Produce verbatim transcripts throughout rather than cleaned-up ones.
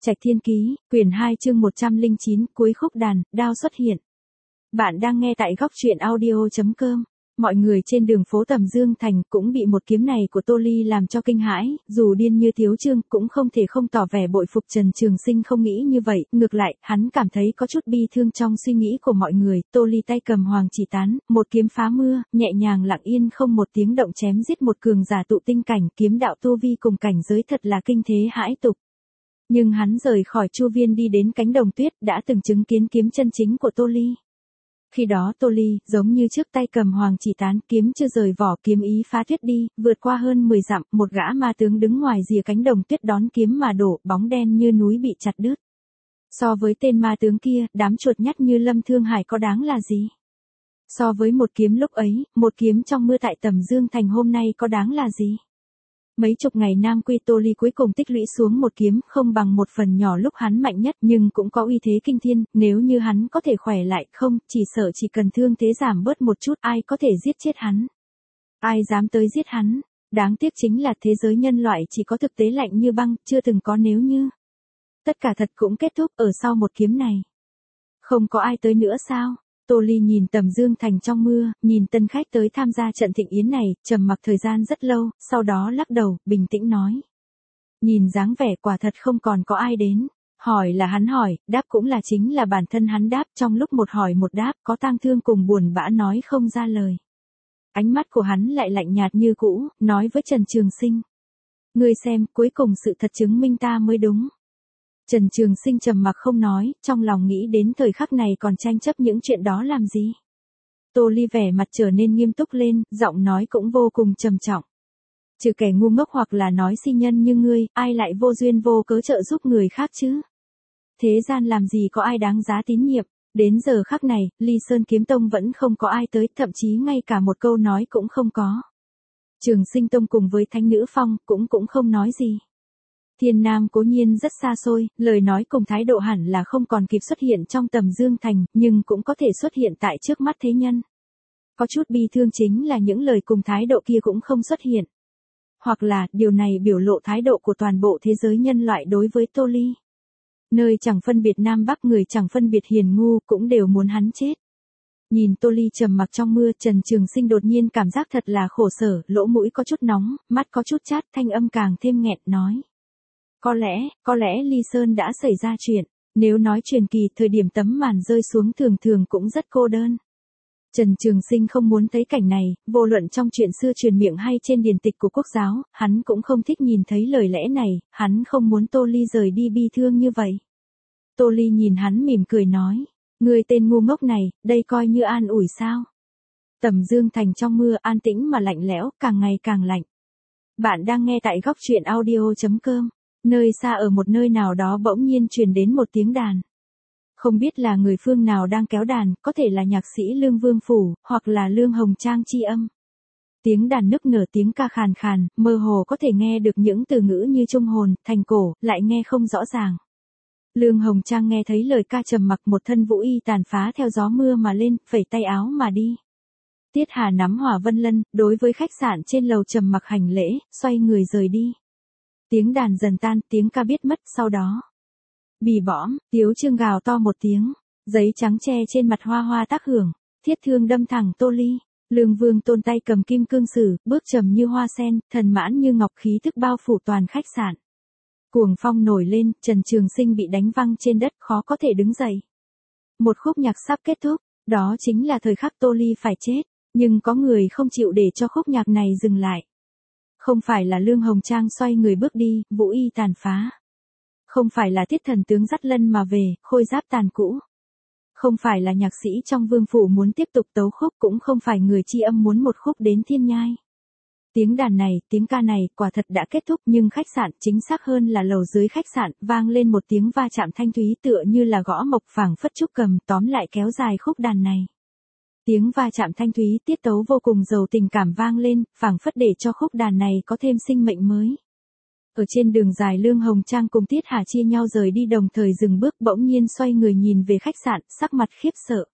Trạch Thiên Ký, quyển hai chương một trăm lẻ chín, cuối khúc đàn, đao xuất hiện. Bạn đang nghe tại góc truyện audio chấm com. Mọi người trên đường phố Tầm Dương Thành cũng bị một kiếm này của Tô Ly làm cho kinh hãi, dù điên như Tiếu Trương cũng không thể không tỏ vẻ bội phục. Trần Trường Sinh không nghĩ như vậy, ngược lại, hắn cảm thấy có chút bi thương trong suy nghĩ của mọi người. Tô Ly tay cầm Hoàng Chỉ Tán, một kiếm phá mưa, nhẹ nhàng lặng yên không một tiếng động chém giết một cường giả tụ tinh cảnh. Kiếm đạo tu vi cùng cảnh giới thật là kinh thế hãi tục. Nhưng hắn rời khỏi Chu Viên đi đến cánh đồng tuyết, đã từng chứng kiến kiếm chân chính của Tô Ly. Khi đó Tô Ly, giống như trước, tay cầm Hoàng Chỉ Tán, kiếm chưa rời vỏ, kiếm ý phá tuyết đi, vượt qua hơn mười dặm, một gã ma tướng đứng ngoài rìa cánh đồng tuyết đón kiếm mà đổ, bóng đen như núi bị chặt đứt. So với tên ma tướng kia, đám chuột nhắt như Lâm Thương Hải có đáng là gì? So với một kiếm lúc ấy, một kiếm trong mưa tại Tầm Dương Thành hôm nay có đáng là gì? Mấy chục ngày Nam Quy, Tô Ly cuối cùng tích lũy xuống một kiếm, không bằng một phần nhỏ lúc hắn mạnh nhất, nhưng cũng có uy thế kinh thiên. Nếu như hắn có thể khỏe lại, không, chỉ sợ chỉ cần thương thế giảm bớt một chút, ai có thể giết chết hắn? Ai dám tới giết hắn? Đáng tiếc chính là thế giới nhân loại chỉ có thực tế lạnh như băng, chưa từng có nếu như. Tất cả thật cũng kết thúc ở sau một kiếm này. Không có ai tới nữa sao? Tô Ly nhìn Tầm Dương Thành trong mưa, nhìn tân khách tới tham gia trận thịnh yến này, trầm mặc thời gian rất lâu, sau đó lắc đầu, bình tĩnh nói. Nhìn dáng vẻ quả thật không còn có ai đến. Hỏi là hắn hỏi, đáp cũng là chính là bản thân hắn đáp, trong lúc một hỏi một đáp, có tang thương cùng buồn bã nói không ra lời. Ánh mắt của hắn lại lạnh nhạt như cũ, nói với Trần Trường Sinh. Ngươi xem, cuối cùng sự thật chứng minh ta mới đúng. Trần Trường Sinh trầm mặc không nói, trong lòng nghĩ đến thời khắc này còn tranh chấp những chuyện đó làm gì. Tô Ly vẻ mặt trở nên nghiêm túc lên, giọng nói cũng vô cùng trầm trọng. Trừ kẻ ngu ngốc hoặc là nói si nhân như ngươi, ai lại vô duyên vô cớ trợ giúp người khác chứ? Thế gian làm gì có ai đáng giá tín nhiệm? Đến giờ khắc này, Ly Sơn Kiếm Tông vẫn không có ai tới, thậm chí ngay cả một câu nói cũng không có. Trường Sinh Tông cùng với Thánh Nữ Phong cũng cũng không nói gì. Thiên Nam cố nhiên rất xa xôi, lời nói cùng thái độ hẳn là không còn kịp xuất hiện trong Tầm Dương Thành, nhưng cũng có thể xuất hiện tại trước mắt thế nhân. Có chút bi thương chính là những lời cùng thái độ kia cũng không xuất hiện. Hoặc là, điều này biểu lộ thái độ của toàn bộ thế giới nhân loại đối với Tô Ly. Nơi chẳng phân biệt Nam Bắc, người chẳng phân biệt hiền ngu, cũng đều muốn hắn chết. Nhìn Tô Ly trầm mặc trong mưa, Trần Trường Sinh đột nhiên cảm giác thật là khổ sở, lỗ mũi có chút nóng, mắt có chút chát, thanh âm càng thêm nghẹn, nói. Có lẽ, có lẽ Ly Sơn đã xảy ra chuyện, nếu nói truyền kỳ, thời điểm tấm màn rơi xuống thường thường cũng rất cô đơn. Trần Trường Sinh không muốn thấy cảnh này, vô luận trong chuyện xưa truyền miệng hay trên điển tịch của quốc giáo, hắn cũng không thích nhìn thấy lời lẽ này, hắn không muốn Tô Ly rời đi bi thương như vậy. Tô Ly nhìn hắn mỉm cười nói, người tên ngu ngốc này, đây coi như an ủi sao? Tầm Dương Thành trong mưa an tĩnh mà lạnh lẽo, càng ngày càng lạnh. Bạn đang nghe tại góc truyện audio chấm com. Nơi xa ở một nơi nào đó bỗng nhiên truyền đến một tiếng đàn. Không biết là người phương nào đang kéo đàn, có thể là nhạc sĩ Lương Vương Phủ, hoặc là Lương Hồng Trang chi âm. Tiếng đàn nức nở, tiếng ca khàn khàn, mơ hồ có thể nghe được những từ ngữ như trung hồn, thành cổ, lại nghe không rõ ràng. Lương Hồng Trang nghe thấy lời ca trầm mặc, một thân vũ y tàn phá theo gió mưa mà lên, phẩy tay áo mà đi. Tiết Hà nắm Hỏa Vân Lân, đối với khách sạn trên lầu trầm mặc hành lễ, xoay người rời đi. Tiếng đàn dần tan, tiếng ca biết mất, sau đó. Bì bõm, Tiếu Trương gào to một tiếng, giấy trắng che trên mặt hoa hoa tác hưởng, thiết thương đâm thẳng Tô Ly. Lương Vương Tôn tay cầm kim cương sử, bước trầm như hoa sen, thần mãn như ngọc, khí thức bao phủ toàn khách sạn. Cuồng phong nổi lên, Trần Trường Sinh bị đánh văng trên đất, khó có thể đứng dậy. Một khúc nhạc sắp kết thúc, đó chính là thời khắc Tô Ly phải chết, nhưng có người không chịu để cho khúc nhạc này dừng lại. Không phải là Lương Hồng Trang xoay người bước đi, vũ y tàn phá. Không phải là Tiết Thần tướng dắt lân mà về, khôi giáp tàn cũ. Không phải là nhạc sĩ trong vương phủ muốn tiếp tục tấu khúc, cũng không phải người chi âm muốn một khúc đến thiên nhai. Tiếng đàn này, tiếng ca này, quả thật đã kết thúc, nhưng khách sạn, chính xác hơn là lầu dưới khách sạn, vang lên một tiếng va chạm thanh thúy tựa như là gõ mộc, phảng phất trúc cầm, tóm lại kéo dài khúc đàn này. Tiếng va chạm thanh thúy, tiết tấu vô cùng giàu tình cảm vang lên, phảng phất để cho khúc đàn này có thêm sinh mệnh mới. Ở trên đường dài, Lương Hồng Trang cùng Tiết Hà chia nhau rời đi, đồng thời dừng bước, bỗng nhiên xoay người nhìn về khách sạn, sắc mặt khiếp sợ.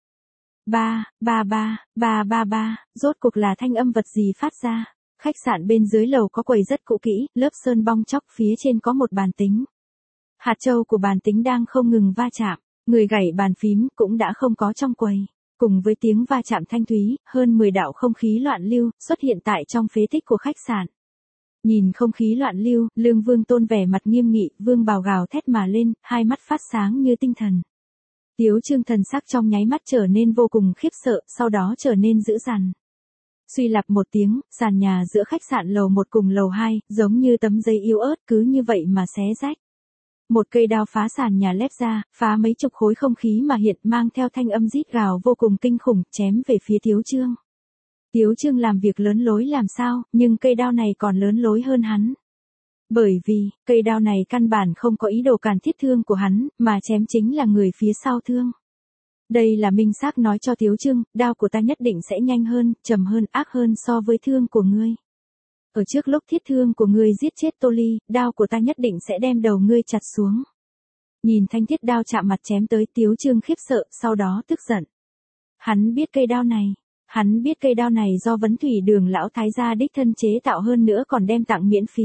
Ba, ba ba, ba ba ba, rốt cuộc là thanh âm vật gì phát ra? Khách sạn bên dưới lầu có quầy rất cũ kỹ, lớp sơn bong chóc, phía trên có một bàn tính. Hạt châu của bàn tính đang không ngừng va chạm, người gảy bàn phím cũng đã không có trong quầy. Cùng với tiếng va chạm thanh thúy, hơn mười đạo không khí loạn lưu xuất hiện tại trong phế tích của khách sạn. Nhìn không khí loạn lưu, Lương Vương Tôn vẻ mặt nghiêm nghị, vương bào gào thét mà lên, hai mắt phát sáng như tinh thần. Tiếu Trương thần sắc trong nháy mắt trở nên vô cùng khiếp sợ, sau đó trở nên dữ dằn. Suy lặp một tiếng, sàn nhà giữa khách sạn lầu một cùng lầu hai, giống như tấm giấy yếu ớt cứ như vậy mà xé rách. Một cây đao phá sàn nhà lép ra, phá mấy chục khối không khí mà hiện mang theo thanh âm rít gào vô cùng kinh khủng, chém về phía Tiếu Trương. Tiếu Trương làm việc lớn lối làm sao, nhưng cây đao này còn lớn lối hơn hắn. Bởi vì, cây đao này căn bản không có ý đồ cản thiết thương của hắn, mà chém chính là người phía sau thương. Đây là minh xác nói cho Tiếu Trương, đao của ta nhất định sẽ nhanh hơn, trầm hơn, ác hơn so với thương của ngươi. Ở trước lúc thiết thương của ngươi giết chết Tô Ly, đao của ta nhất định sẽ đem đầu ngươi chặt xuống. Nhìn thanh thiết đao chạm mặt chém tới, Tiếu Trương khiếp sợ, sau đó tức giận. Hắn biết cây đao này, hắn biết cây đao này do Vấn Thủy Đường lão thái gia đích thân chế tạo, hơn nữa còn đem tặng miễn phí.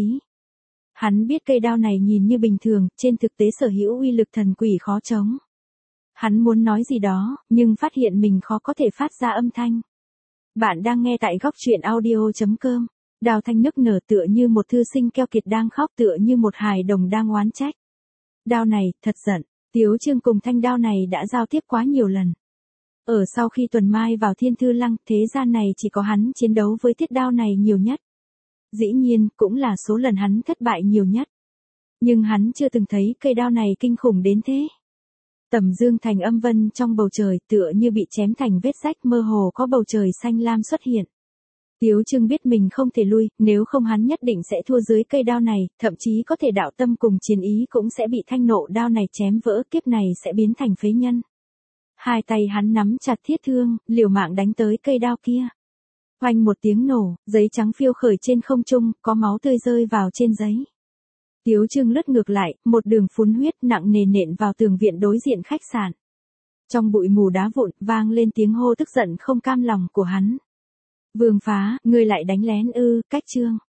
Hắn biết cây đao này nhìn như bình thường, trên thực tế sở hữu uy lực thần quỷ khó chống. Hắn muốn nói gì đó, nhưng phát hiện mình khó có thể phát ra âm thanh. Bạn đang nghe tại góc truyện audio chấm com. Đào Thanh nức nở tựa như một thư sinh keo kiệt đang khóc, tựa như một hài đồng đang oán trách. Đao này, thật giận, Tiếu Trương cùng thanh đao này đã giao tiếp quá nhiều lần. Ở sau khi Tuần Mai vào Thiên Thư Lăng, thế gian này chỉ có hắn chiến đấu với thiết đao này nhiều nhất. Dĩ nhiên, cũng là số lần hắn thất bại nhiều nhất. Nhưng hắn chưa từng thấy cây đao này kinh khủng đến thế. Tầm dương thành âm vân trong bầu trời tựa như bị chém thành vết rách, mơ hồ có bầu trời xanh lam xuất hiện. Tiếu Trương biết mình không thể lui, nếu không hắn nhất định sẽ thua dưới cây đao này, thậm chí có thể đạo tâm cùng chiến ý cũng sẽ bị thanh nộ đao này chém vỡ, kiếp này sẽ biến thành phế nhân. Hai tay hắn nắm chặt thiết thương, liều mạng đánh tới cây đao kia. Oanh một tiếng nổ, giấy trắng phiêu khởi trên không trung, có máu tươi rơi vào trên giấy. Tiếu Trương lướt ngược lại, một đường phun huyết nặng nề nện vào tường viện đối diện khách sạn. Trong bụi mù đá vụn, vang lên tiếng hô tức giận không cam lòng của hắn. Vương Phá, ngươi lại đánh lén ư, Cách Trương.